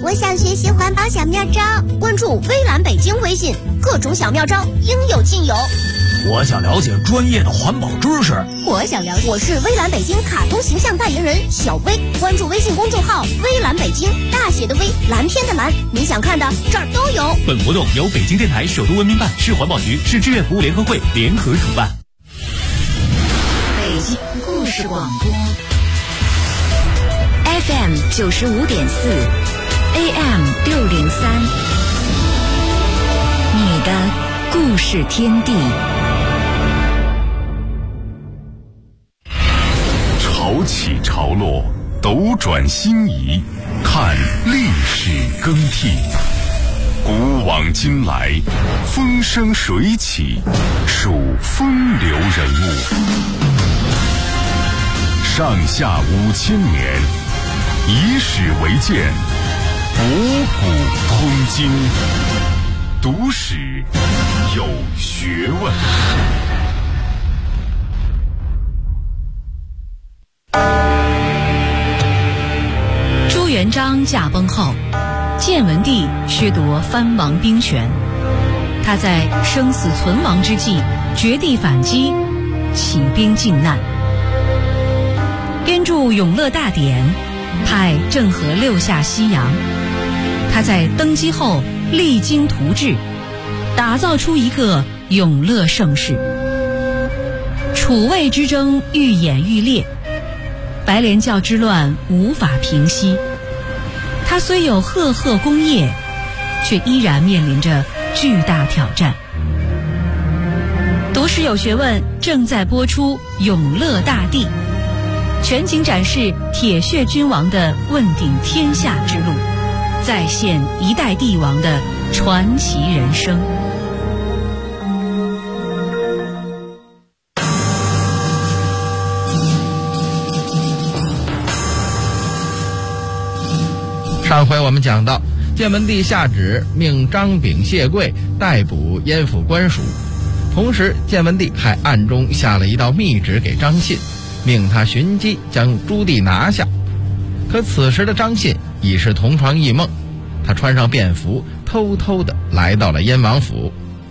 我想学习环保小妙招，关注微蓝北京微信，各种小妙招应有尽有。 我想了解专业的环保知识， 我是微蓝北京卡通形象代言人小薇，关注微信公众号微蓝北京，大写的微，蓝天的蓝，你想看的这儿都有。 本活动由北京电台首都文明办、市环保局、市志愿服务联合会联合主办。 北京故事广播 FM 95.4 AM 603，你的故事天地。 潮起潮落，斗转星移，看历史更替。古往今来，风生水起，数风流人物。上下5000年，以史为鉴，博古通今，读史有学问。 朱元璋驾崩后，建文帝削夺藩王兵权，他在生死存亡之际绝地反击，起兵靖难，编著《永乐大典》，派郑和6下西洋。他在登基后励精图治，打造出一个永乐盛世。楚魏之争愈演愈烈，白莲教之乱无法平息。他虽有赫赫功业，却依然面临着巨大挑战。读史有学问正在播出《永乐大帝》，全景展示铁血君王的问鼎天下之路，再现一代帝王的传奇人生。 上回我们讲到，建文帝下旨命张炳谢贵逮捕燕府官署，同时建文帝还暗中下了一道密旨给张信，命他寻机将朱棣拿下。可此时的张信已是同床异梦，他穿上便服，偷偷地来到了燕王府。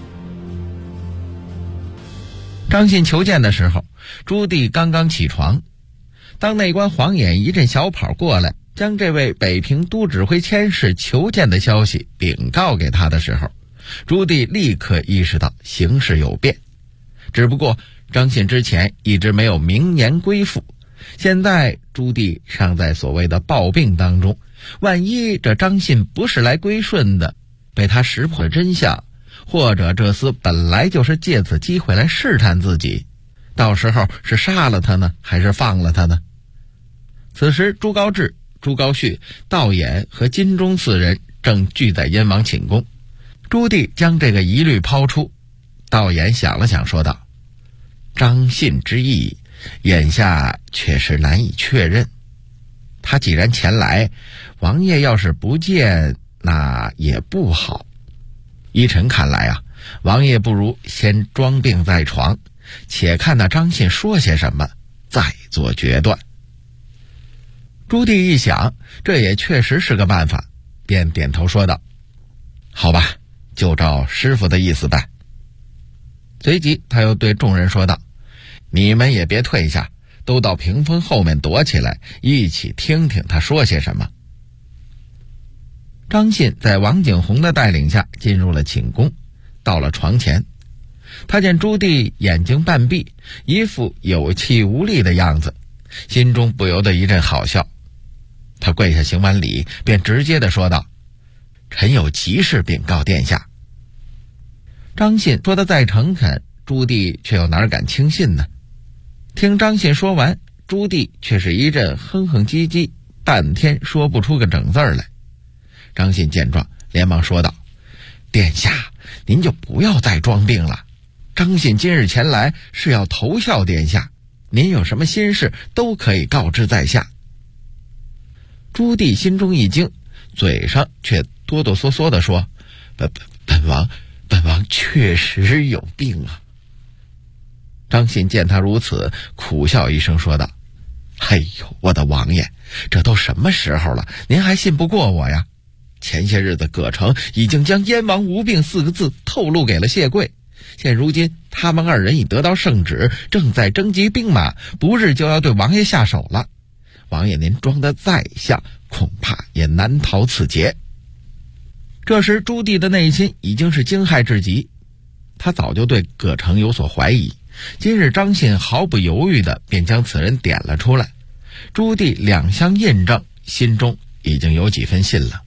张信求见的时候，朱棣刚刚起床。当内官黄衍一阵小跑过来，将这位北平都指挥佥事求见的消息禀告给他的时候，朱棣立刻意识到形势有变。只不过张信之前一直没有明言归附，现在朱棣尚在所谓的抱病当中，万一这张信不是来归顺的，被他识破了真相，或者这厮本来就是借此机会来试探自己，到时候是杀了他呢，还是放了他呢？此时朱高炽、朱高煦、道衍和金钟4人正聚在燕王寝宫。朱棣将这个疑虑抛出，道衍想了想说道：张信之意眼下确实难以确认，他既然前来，王爷要是不见，那也不好。依臣看来啊，王爷不如先装病在床，且看那张信说些什么，再做决断。朱棣一想，这也确实是个办法，便点头说道：好吧，就照师傅的意思办。随即他又对众人说道：你们也别退下，都到屏风后面躲起来，一起听听他说些什么。张信在王景洪的带领下进入了寝宫，到了床前，他见朱棣眼睛半闭，一副有气无力的样子，心中不由得一阵好笑。他跪下行完礼，便直接地说道：臣有急事禀告殿下。张信说得再诚恳，朱棣却又哪敢轻信呢？听张信说完，朱棣却是一阵哼哼唧唧，半天说不出个整字来。张信见状，连忙说道：殿下，您就不要再装病了，张信今日前来是要投效殿下，您有什么心事都可以告知在下。朱棣心中一惊，嘴上却哆哆嗦嗦地说：本王确实有病啊。张信见他如此，苦笑一声说道：哎呦，我的王爷，这都什么时候了，您还信不过我呀？ 前些日子葛城已经将燕王无病4个字透露给了谢贵，现如今他们2人已得到圣旨，正在征集兵马，不日就要对王爷下手了。王爷您装得再像，恐怕也难逃此劫。这时朱棣的内心已经是惊骇至极，他早就对葛城有所怀疑，今日张信毫不犹豫地便将此人点了出来，朱棣两相印证，心中已经有几分信了。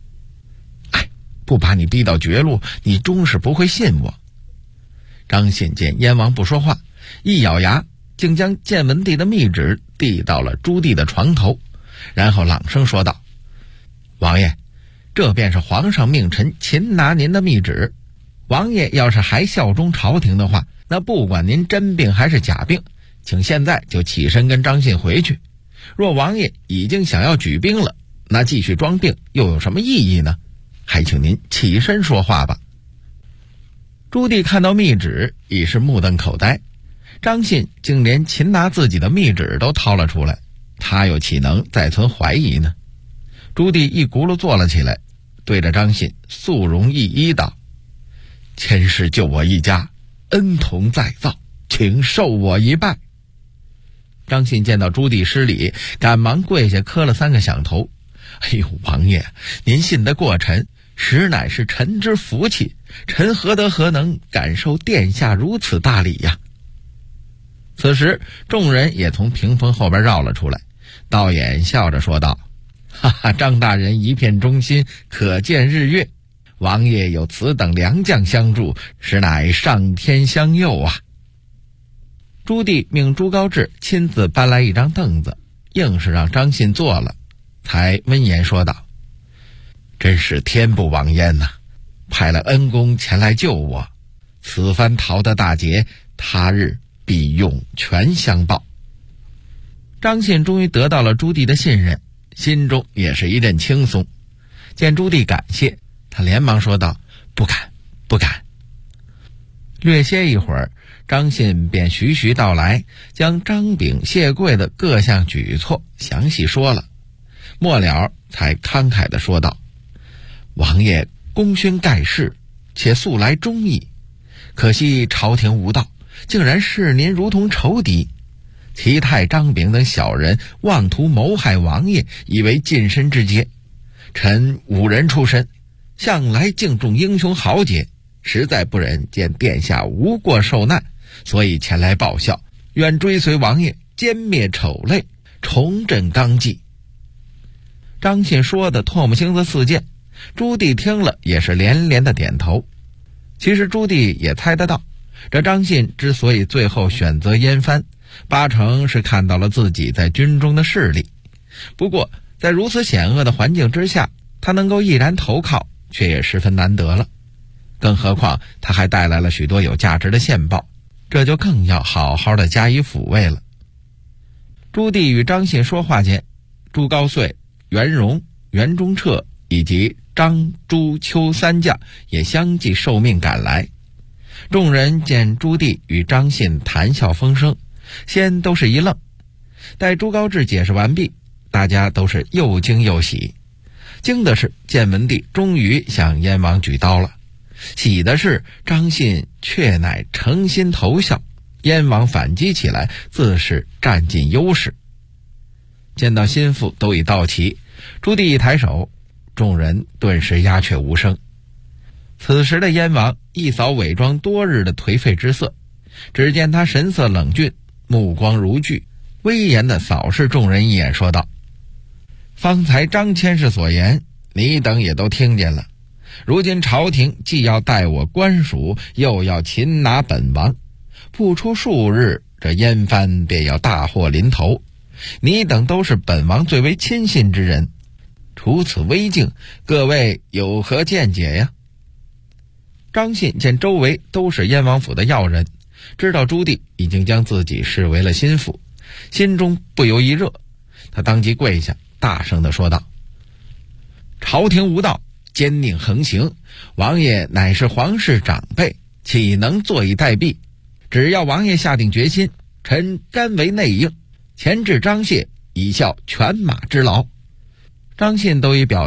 不把你逼到绝路，你终是不会信我。张信见燕王不说话，一咬牙，竟将建文帝的密旨递到了朱棣的床头，然后朗声说道：王爷，这便是皇上命臣擒拿您的密旨。王爷要是还效忠朝廷的话，那不管您真病还是假病，请现在就起身跟张信回去。若王爷已经想要举兵了，那继续装病又有什么意义呢？还请您起身说话吧。朱棣看到密旨已是目瞪口呆，张信竟连擒拿自己的密旨都掏了出来，他又岂能再存怀疑呢？朱棣一轱辘坐了起来，对着张信肃容一一道：前世救我一家，恩同再造，请受我一拜。张信见到朱棣失礼，赶忙跪下磕了3个响头。哎呦，王爷，您信得过臣，实乃是臣之福气，臣何能感受殿下如此大礼呀？此时众人也从屏风后边绕了出来，道衍笑着说道：哈哈，张大人一片忠心，可见日月。王爷有此等良将相助，实乃上天相佑啊。朱棣命朱高炽亲自搬来一张凳子，硬是让张信坐了，才温言说道：真是天不枉焉呐，派了恩公前来救我，此番逃得大劫，他日必涌泉相报。张信终于得到了朱棣的信任，心中也是一阵轻松。见朱棣感谢，他连忙说道：不敢不敢。略歇一会儿，张信便徐徐道来，将张炳、谢贵的各项举措详细说了，末了才慷慨地说道：王爷功勋盖世，且素来忠义，可惜朝廷无道，竟然视您如同仇敌。齐泰、张炳等小人妄图谋害王爷，以为近身之节。臣武人出身，向来敬重英雄豪杰，实在不忍见殿下无过受难，所以前来报效，愿追随王爷歼灭丑类，重振纲纪。张信说的唾沫星子四溅，朱棣听了也是连连的点头。其实朱棣也猜得到，这张信之所以最后选择燕藩，8成是看到了自己在军中的势力。不过在如此险恶的环境之下，他能够毅然投靠，却也十分难得了。更何况他还带来了许多有价值的线报，这就更要好好的加以抚慰了。朱棣与张信说话间，朱高燧、袁荣、袁中彻以及张、朱、邱3将也相继受命赶来。众人见朱棣与张信谈笑风生，先都是一愣，待朱高炽解释完毕，大家都是又惊又喜。惊的是建文帝终于向燕王举刀了，喜的是张信却乃诚心投效，燕王反击起来自是占尽优势。见到心腹都已到齐，朱棣一抬手，众人顿时鸦雀无声。此时的燕王一扫伪装多日的颓废之色，只见他神色冷峻，目光如炬，威严地扫视众人一眼，说道：方才张千世所言，你等也都听见了。如今朝廷既要带我官署，又要擒拿本王，不出数日，这燕藩便要大祸临头。你等都是本王最为亲信之人，处此危境，各位有何见解呀？张信见周围都是燕王府的要人，知道朱棣已经将自己视为了心腹，心中不由一热，他当即跪下，大声地说道：朝廷无道，奸佞横行，王爷乃是皇室长辈，岂能坐以待毙？只要王爷下定决心，臣甘为内应，前置张谢，以效犬马之劳。张信都已表态，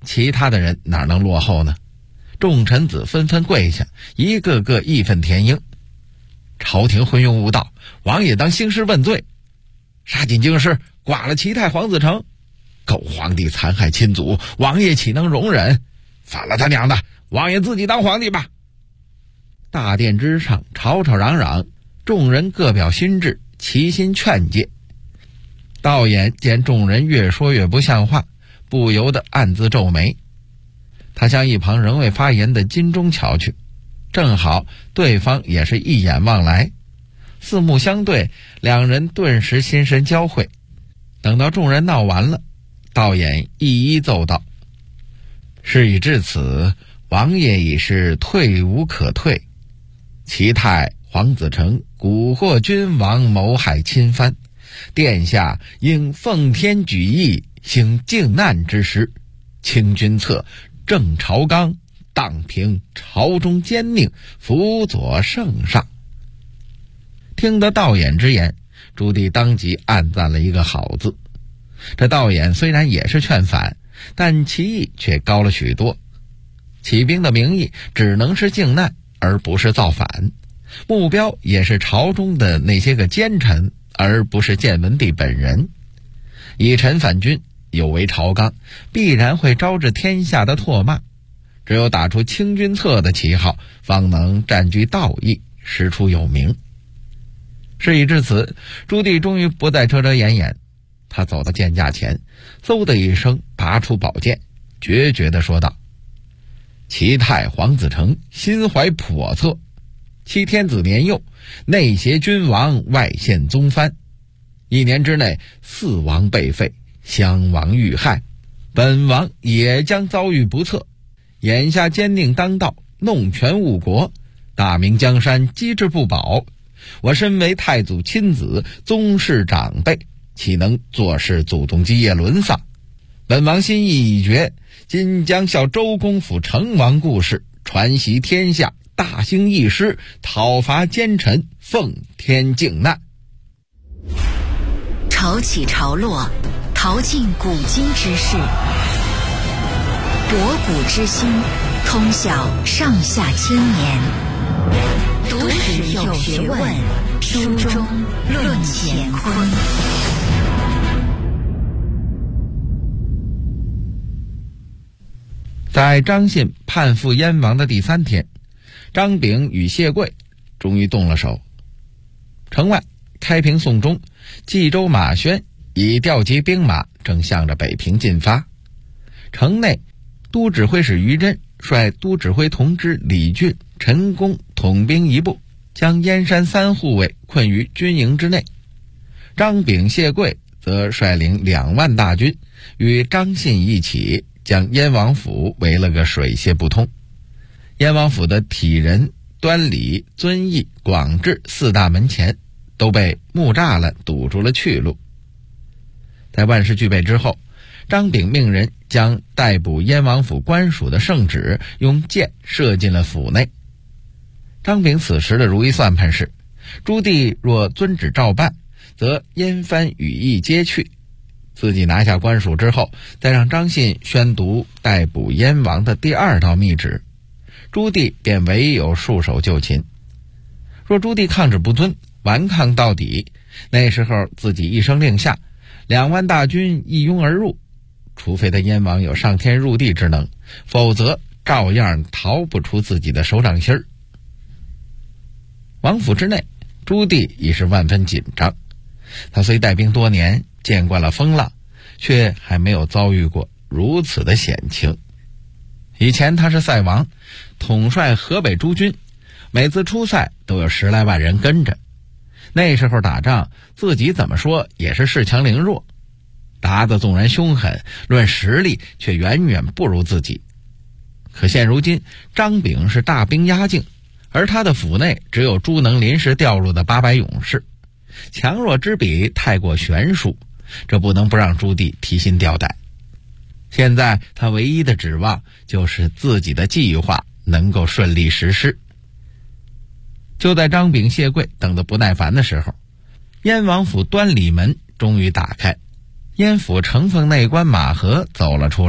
其他的人哪能落后呢？众臣子纷纷跪下，一个个义愤填膺。朝廷昏庸无道，王爷当兴师问罪，杀进京师，剐了齐太皇子成，狗皇帝残害亲祖，王爷岂能容忍？反了他娘的，王爷自己当皇帝吧！大殿之上吵吵嚷嚷，众人各表心志，齐心劝诫。道衍见众人越说越不像话，不由得暗自皱眉。他向一旁仍未发言的金钟瞧去，正好对方也是一眼望来，四目相对，两人顿时心神交汇。等到众人闹完了，道衍一一奏道：事已至此，王爷已是退无可退。齐太皇子成蛊惑君王，谋害亲藩，殿下应奉天举义，兴靖难之时，清君侧，正朝纲，荡平朝中奸佞，辅佐圣上。听得道衍之言，朱棣当即暗赞了一个好字。这道衍虽然也是劝反，但其意却高了许多。起兵的名义只能是靖难，而不是造反，目标也是朝中的那些个奸臣，而不是建文帝本人。以臣反君，有违朝纲，必然会招致天下的唾骂。只有打出清君侧的旗号，方能占据道义，师出有名。事已至此，朱棣终于不再遮遮掩掩，他走到剑架前，嗖的一声拔出宝剑，决绝地说道：齐太皇子成心怀叵测，其天子年幼，内挟君王，外陷宗藩，1年之内4王被废，襄王遇害，本王也将遭遇不测。眼下奸佞当道，弄权误国，大明江山机智不保。我身为太祖亲子，宗室长辈，岂能坐视祖宗基业沦丧？本王心意已决，今将效周公辅成王故事，传习天下，大兴义师，讨伐奸臣，奉天靖难。 潮起潮落，淘尽古今之事，博古之今，通晓上下千年。读史有学问，书中论乾坤。 在张信叛附燕王的第3天，张炳与谢贵终于动了手。城外，开平宋中，冀州马宣已调集兵马，正向着北平进发。城内，都指挥使于真率都指挥同知李俊、陈宫统兵一部，将燕山3护卫困于军营之内。张炳、谢贵则率领2万大军，与张信一起将燕王府围了个水泄不通。燕王府的体仁、端礼、遵义、广治4大门前都被木栅栏堵住了去路。在万事俱备之后，张炳命人将逮捕燕王府官署的圣旨用箭射进了府内。张炳此时的如意算盘是，朱棣若遵旨照办，则燕藩羽翼皆去，自己拿下官署之后，再让张信宣读逮捕燕王的第2道密旨，朱棣便唯有束手就擒。若朱棣抗旨不遵，顽抗到底，那时候自己一声令下，2万大军一拥而入，除非他燕王有上天入地之能，否则照样逃不出自己的手掌心儿。王府之内，朱棣已是万分紧张。他虽带兵多年，见惯了风浪，却还没有遭遇过如此的险情。以前他是塞王，统帅河北诸军，每次出塞都有10来万人跟着。那时候打仗，自己怎么说也是恃强凌弱，打得纵然凶狠，论实力却远远不如自己。可现如今，张炳是大兵压境，而他的府内只有朱能临时调入的800勇士，强弱之比太过悬殊，这不能不让朱棣提心吊胆。现在他唯一的指望就是自己的计划能够顺利实施。就在张炳、谢贵等得不耐烦的时候，燕王府端礼门终于打开，燕府承奉内官马和走了出来，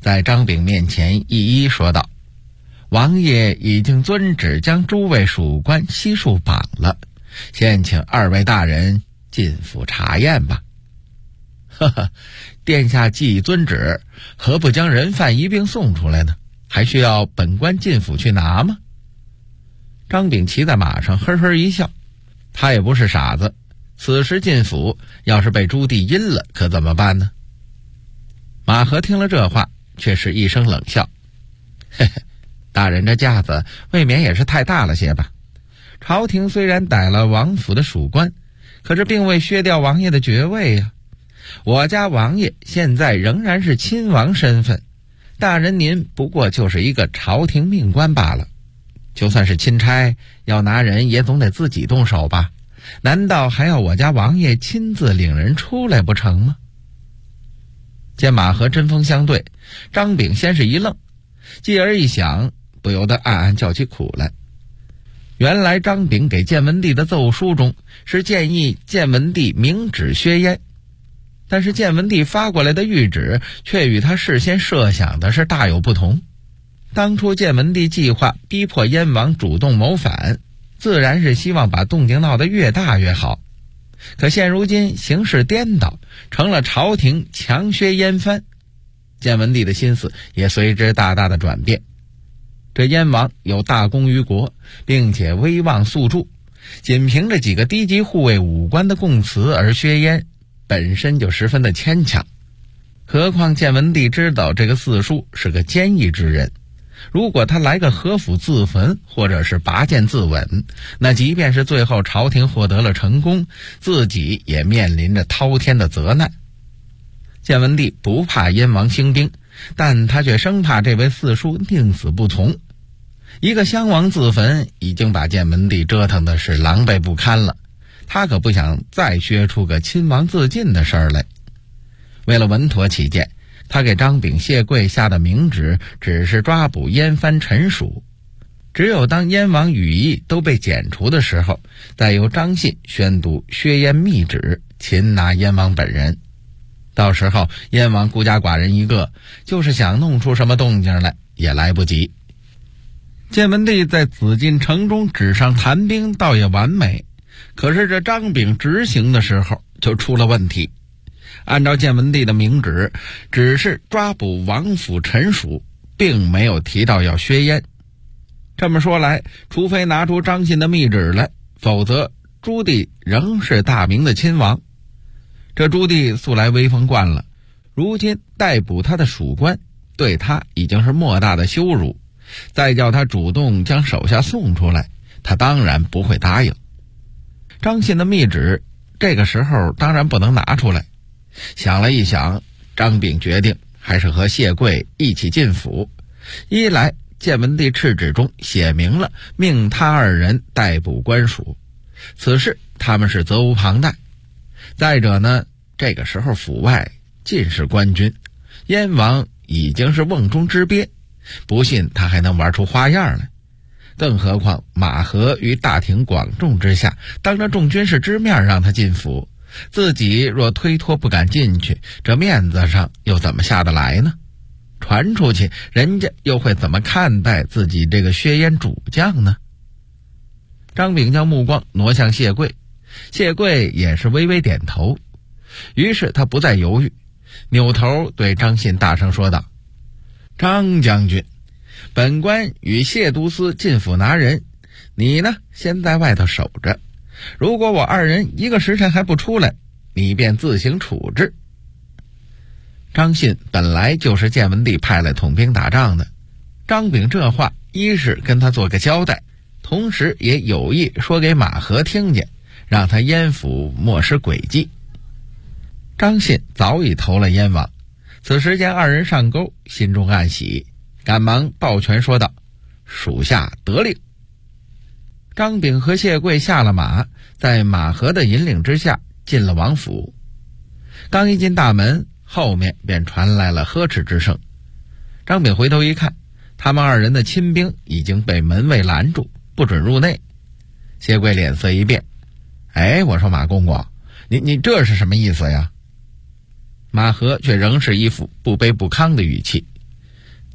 在张炳面前一一说道：“王爷已经遵旨将诸位属官悉数绑了，现请2位大人进府查验吧。”“呵呵，殿下既已遵旨，何不将人犯一并送出来呢？还需要本官进府去拿吗？”张炳骑在马上呵呵一笑，他也不是傻子，此时进府要是被朱棣阴了可怎么办呢？马和听了这话却是一声冷笑：“嘿嘿，大人这架子未免也是太大了些吧？朝廷虽然逮了王府的属官，可是并未削掉王爷的爵位呀。我家王爷现在仍然是亲王身份，大人您不过就是一个朝廷命官罢了。就算是钦差，要拿人也总得自己动手吧？难道还要我家王爷亲自领人出来不成吗？”见马和针锋相对，张炳先是一愣，继而一想，不由得暗暗叫起苦来。原来张炳给建文帝的奏书中是建议建文帝明旨削阉，但是建文帝发过来的谕旨却与他事先设想的是大有不同。当初建文帝计划逼迫燕王主动谋反，自然是希望把动静闹得越大越好。可现如今形势颠倒，成了朝廷强削燕藩，建文帝的心思也随之大大的转变。这燕王有大功于国，并且威望素著，仅凭着几个低级护卫武官的供词而削燕，本身就十分的牵强。何况建文帝知道这个四叔是个坚毅之人，如果他来个合府自焚或者是拔剑自刎，那即便是最后朝廷获得了成功，自己也面临着滔天的责难。建文帝不怕燕王兴兵，但他却生怕这位四叔宁死不从。一个襄王自焚已经把建文帝折腾的是狼狈不堪了，他可不想再削出个亲王自尽的事儿来。为了稳妥起见，他给张炳、谢贵下的明旨只是抓捕燕藩臣属，只有当燕王羽翼都被剪除的时候，再由张信宣读削燕密旨，擒拿燕王本人。到时候燕王孤家寡人一个，就是想弄出什么动静来也来不及。建文帝在紫禁城中纸上谈兵倒也完美，可是这张炳执行的时候就出了问题。按照建文帝的明旨，只是抓捕王府臣属，并没有提到要削燕。这么说来，除非拿出张信的密旨来，否则朱棣仍是大明的亲王。这朱棣素来威风惯了，如今逮捕他的属官，对他已经是莫大的羞辱，再叫他主动将手下送出来，他当然不会答应。张信的密旨这个时候当然不能拿出来。想了一想，张炳决定还是和谢贵一起进府。一来建文帝敕旨中写明了命他2人逮捕官属，此事他们是责无旁贷。再者呢，这个时候府外尽是官军，燕王已经是瓮中之鳖，不信他还能玩出花样来。更何况马和于大庭广众之下，当着众军士之面让他进府，自己若推脱不敢进去，这面子上又怎么下得来呢？传出去，人家又会怎么看待自己这个削燕主将呢？张炳将目光挪向谢贵，谢贵也是微微点头。于是他不再犹豫，扭头对张信大声说道：“张将军，本官与谢都司进府拿人，你呢先在外头守着，如果我2人1个时辰还不出来，你便自行处置。”张信本来就是建文帝派来统兵打仗的，张炳这话一是跟他做个交代，同时也有意说给马和听见，让他燕府莫失诡计。张信早已投了燕王，此时见2人上钩，心中暗喜，赶忙抱拳说道：“属下得令。”张炳和谢贵下了马，在马和的引领之下进了王府。刚一进大门，后面便传来了呵斥之声。张炳回头一看，他们2人的亲兵已经被门卫拦住，不准入内。谢贵脸色一变：“哎，我说马公公，你这是什么意思呀？”马和却仍是一副不卑不亢的语气：“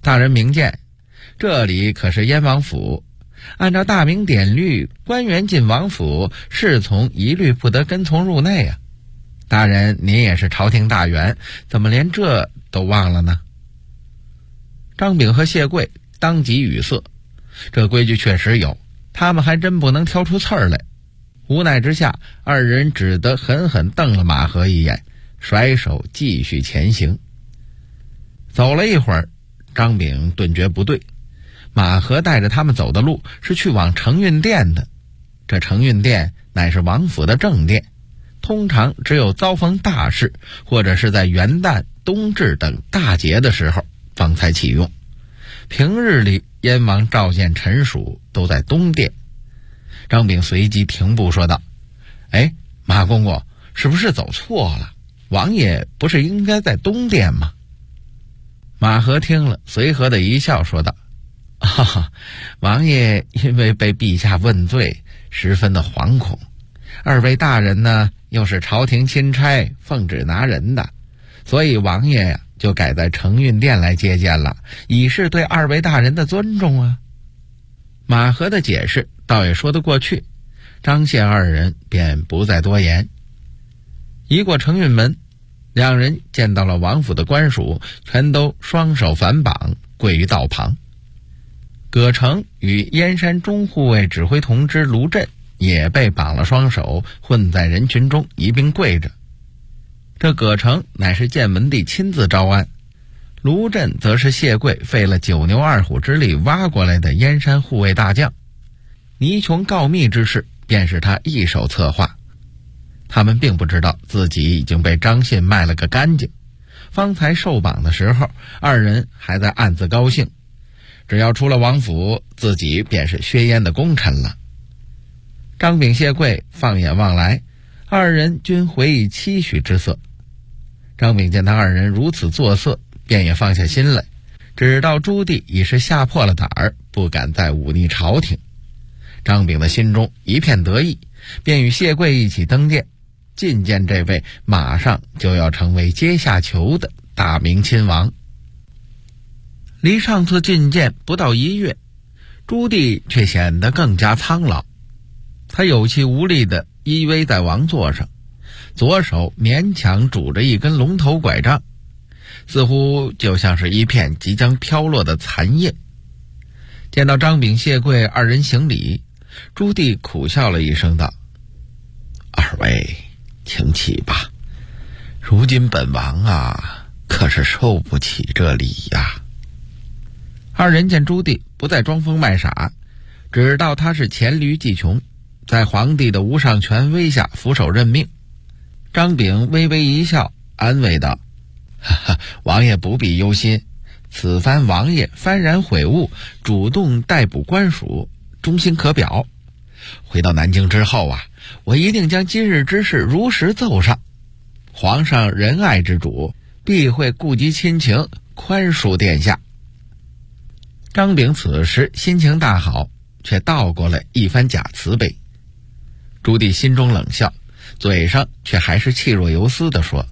大人明鉴，这里可是燕王府，按照大明典律，官员进王府，侍从一律不得跟从入内啊。大人您也是朝廷大员，怎么连这都忘了呢？张炳和谢贵当即语塞，这规矩确实有，他们还真不能挑出刺儿来。无奈之下，二人只得狠狠瞪了马和一眼，甩手继续前行。走了一会儿，张炳顿觉不对，马和带着他们走的路是去往承运殿的，这承运殿乃是王府的正殿，通常只有遭逢大事或者是在元旦、冬至等大节的时候方才启用，平日里燕王召见臣属都在东殿。张炳随即停步说道：马公公是不是走错了？王爷不是应该在东殿吗？马和听了随和的一笑说道：王爷因为被陛下问罪十分的惶恐，二位大人呢又是朝廷钦差奉旨拿人的，所以王爷呀就改在承运殿来接见了，以示对二位大人的尊重啊。马和的解释倒也说得过去，张谢二人便不再多言。一过承运门，两人见到了王府的官属，全都双手反绑跪于道旁。葛城与燕山中护卫指挥同知卢震也被绑了双手，混在人群中一并跪着。这葛城乃是建文帝亲自招安，卢震则是谢贵费了9牛2虎之力挖过来的燕山护卫大将，倪琼告密之事便是他一手策划。他们并不知道自己已经被张信卖了个干净，方才受绑的时候，二人还在暗自高兴，只要出了王府，自己便是薛燕的功臣了。张炳、谢贵放眼望来，二人均回以期许之色。张炳见他二人如此作色，便也放下心来，只道朱棣已是吓破了胆儿，不敢再忤逆朝廷。张炳的心中一片得意，便与谢贵一起登殿，觐见这位马上就要成为阶下囚的大明亲王。离上次觐见不到1月，朱棣却显得更加苍老。他有气无力地依偎在王座上，左手勉强拄着一根龙头拐杖，似乎就像是一片即将飘落的残叶。见到张炳、谢贵二人行礼，朱棣苦笑了一声道：二位请起吧，如今本王啊可是受不起这礼呀。二人见朱棣不再装疯卖傻，只道他是黔驴技穷，在皇帝的无上权威下俯首认命。张炳微微一笑，安慰道：王爷不必忧心，此番王爷幡然悔悟，主动逮捕官署，忠心可表。回到南京之后啊，我一定将今日之事如实奏上，皇上仁爱之主，必会顾及亲情，宽恕殿下。张炳此时心情大好，却道过了一番假慈悲。朱棣心中冷笑，嘴上却还是气若游丝地说：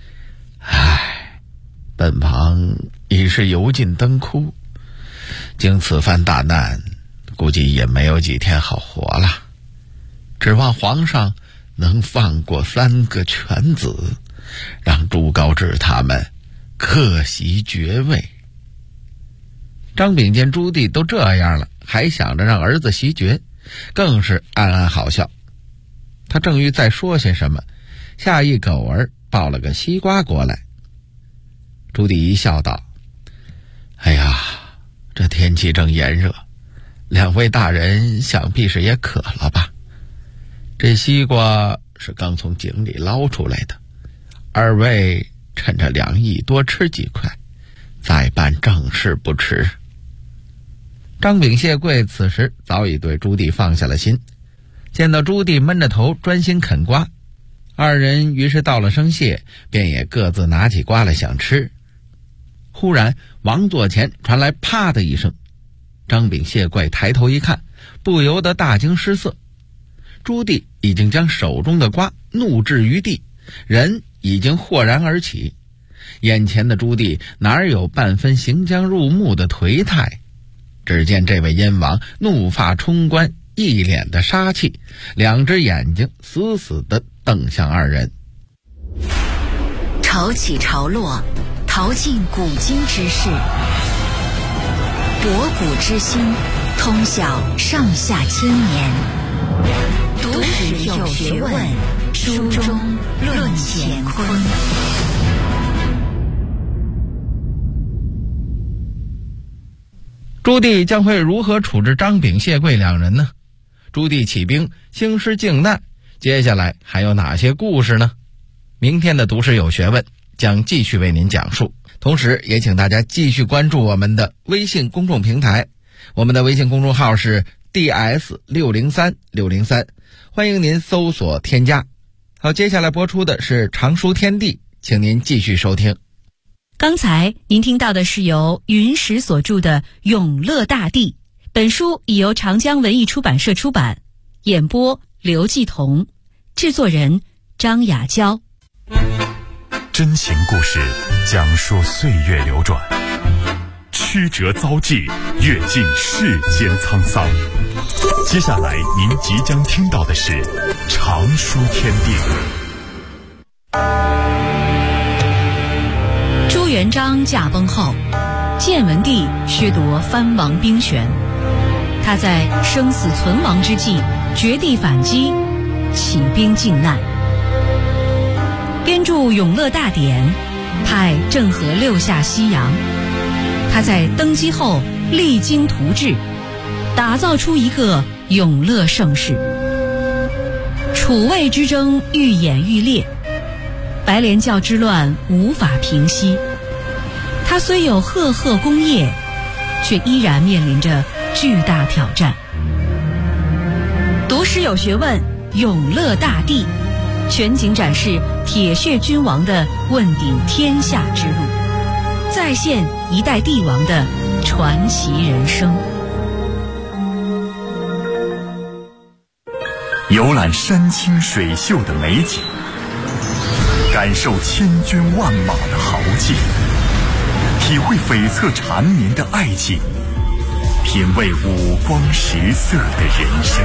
本王已是油尽灯枯，经此番大难，估计也没有几天好活了，指望皇上能放过3个犬子，让朱高炽他们各袭爵位。张炳见朱棣都这样了，还想着让儿子袭爵，更是暗暗好笑。他正欲再说些什么，下一狗儿抱了个西瓜过来。朱棣一笑道：这天气正炎热，两位大人想必是也渴了吧？这西瓜是刚从井里捞出来的，二位趁着凉意多吃几块，再办正事不迟。张炳、谢贵此时早已对朱棣放下了心，见到朱棣闷着头专心啃瓜，二人于是道了声谢，便也各自拿起瓜来想吃。忽然王座前传来啪的一声，张炳、谢贵抬头一看，不由得大惊失色。朱棣已经将手中的瓜怒掷于地，人已经豁然而起， 眼前的朱棣哪有半分行将入墓的颓态？只见这位燕王怒发冲冠，一脸的杀气，两只眼睛死死地瞪向二人。 潮起潮落，淘尽古今之事，博古之心，通晓上下千年。读史有学问，书中论乾坤。 朱棣将会如何处置张炳、谢贵两人呢？朱棣起兵兴师靖难，接下来还有哪些故事呢？明天的读史有学问将继续为您讲述，同时也请大家继续关注我们的微信公众平台，我们的微信公众号是 DS603603，欢迎您搜索添加。好，接下来播出的是常书天地，请您继续收听。 刚才您听到的是由云石所著的《永乐大帝》，本书已由长江文艺出版社出版，演播刘继彤，制作人张雅娇。 真情故事讲述岁月流转，曲折遭际，阅尽世间沧桑。接下来您即将听到的是常书天地。 朱元璋驾崩后，建文帝削夺藩王兵权，他在生死存亡之际绝地反击，起兵靖难，编著《永乐大典》，派郑和六下西洋。他在登基后励精图治，打造出一个永乐盛世。楚魏之争愈演愈烈，白莲教之乱无法平息。他虽有赫赫功业，却依然面临着巨大挑战。读史有学问，永乐大帝全景展示铁血君王的问鼎天下之路，再现一代帝王的传奇人生。 游览山清水秀的美景，感受千军万马的豪气，体会悱恻缠绵的爱情，品味五光十色的人生。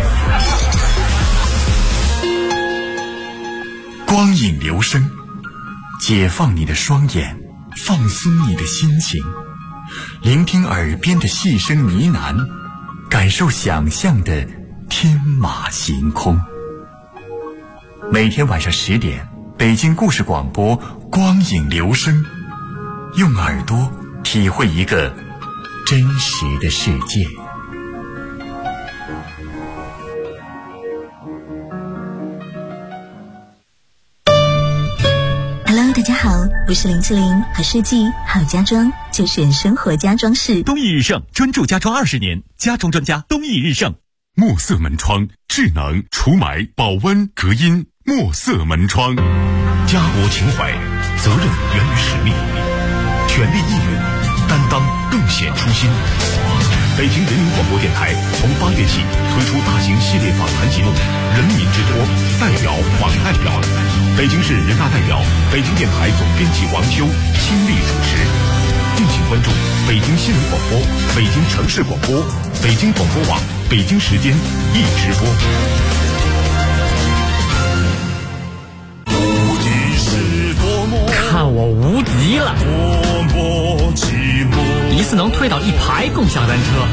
光影流声，解放你的双眼，放松你的心情，聆听耳边的细声呢喃，感受想象的天马行空。每天晚上10点，北京故事广播光影流声，用耳朵体会一个真实的世界。 Hello， 大家好，我是林志玲，好设计好家装就选生活家装饰。 东益日盛专注家装20年，家装专家东益日盛。 墨色门窗，智能除霾、保温、隔音。墨色门窗， 家国情怀，责任源于使命，全力应援，担当更显初心。北京人民广播电台从8月起推出大型系列访谈节目《人民之国代表访代表》，北京市人大代表、北京电台总编辑王修亲力主持。敬请关注北京新闻广播、北京城市广播、北京广播网、北京时间一直播。 看我无敌了！一次能推倒1排共享单车，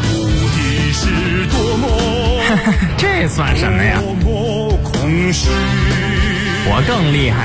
这算什么呀？我更厉害。